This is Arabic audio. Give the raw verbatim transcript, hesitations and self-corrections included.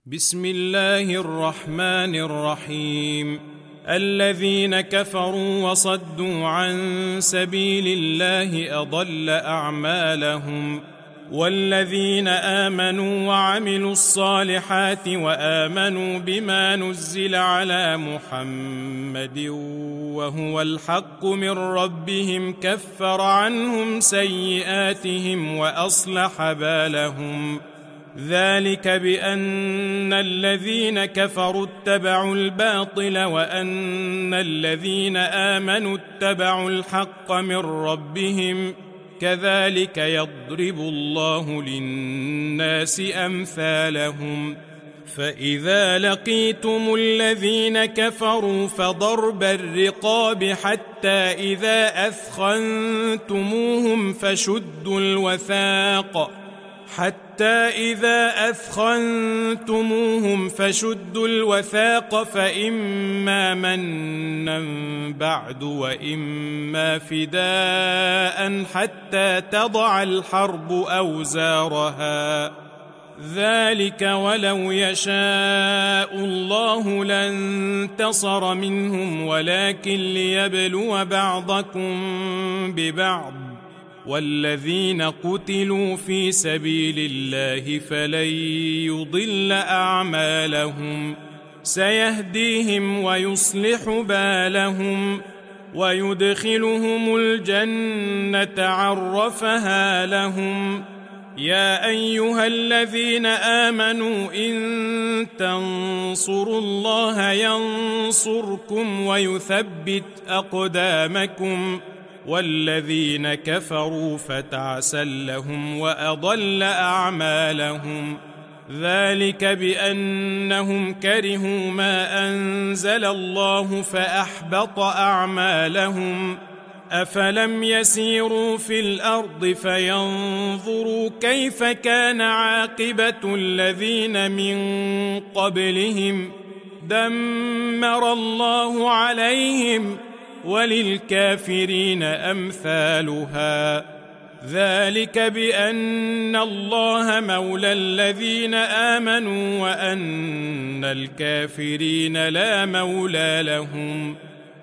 بسم الله الرحمن الرحيم. الذين كفروا وصدوا عن سبيل الله أضل أعمالهم، والذين آمنوا وعملوا الصالحات وآمنوا بما نزل على محمد وهو الحق من ربهم كفر عنهم سيئاتهم وأصلح بالهم. ذلك بأن الذين كفروا اتبعوا الباطل وأن الذين آمنوا اتبعوا الحق من ربهم، كذلك يضرب الله للناس أمثالهم. فإذا لقيتم الذين كفروا فضرب الرقاب حتى إذا أثخنتموهم فشدوا الوثاق حتى إذا أثخنتموهم فشدوا الوثاق فإما منا بعد وإما فداء حتى تضع الحرب أوزارها. ذلك ولو يشاء الله لانتصر منهم ولكن ليبلو بعضكم ببعض، والذين قتلوا في سبيل الله فلن يضل أعمالهم، سيهديهم ويصلح بالهم ويدخلهم الجنة عرفها لهم. يا أيها الذين آمنوا إن تنصروا الله ينصركم ويثبت أقدامكم، والذين كفروا فتعسا لهم وأضل أعمالهم. ذلك بأنهم كرهوا ما أنزل الله فأحبط أعمالهم. أفلم يسيروا في الأرض فينظروا كيف كان عاقبة الذين من قبلهم، دمر الله عليهم وللكافرين أمثالها. ذلك بأن الله مولى الذين آمنوا وأن الكافرين لا مولى لهم.